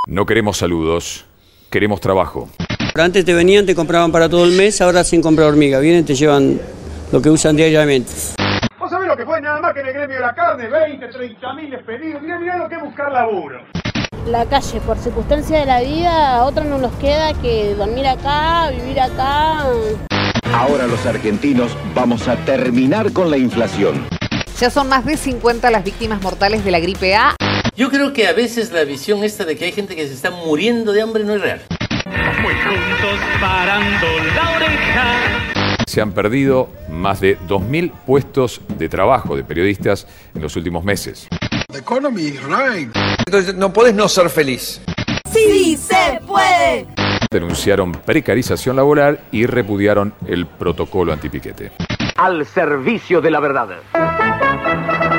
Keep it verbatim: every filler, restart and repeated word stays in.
No queremos saludos, queremos trabajo. Antes te venían, te compraban para todo el mes, ahora sin comprar hormiga. Vienen, te llevan lo que usan diariamente. ¿Vos sabés lo que fue nada más que en el gremio de la carne? veinte, treinta mil despedidos. Mirá, mirá lo que es buscar laburo. La calle, por circunstancia de la vida, a otros no nos queda que dormir acá, vivir acá. Ahora los argentinos vamos a terminar con la inflación. Ya son más de cincuenta las víctimas mortales de la gripe A. Yo creo que a veces la visión esta de que hay gente que se está muriendo de hambre no es real. Muy juntos parando la oreja. Se han perdido más de dos mil puestos de trabajo de periodistas en los últimos meses. The economy is right. Entonces no podés no ser feliz. ¡Sí se puede! Denunciaron precarización laboral y repudiaron el protocolo antipiquete. Al servicio de la verdad.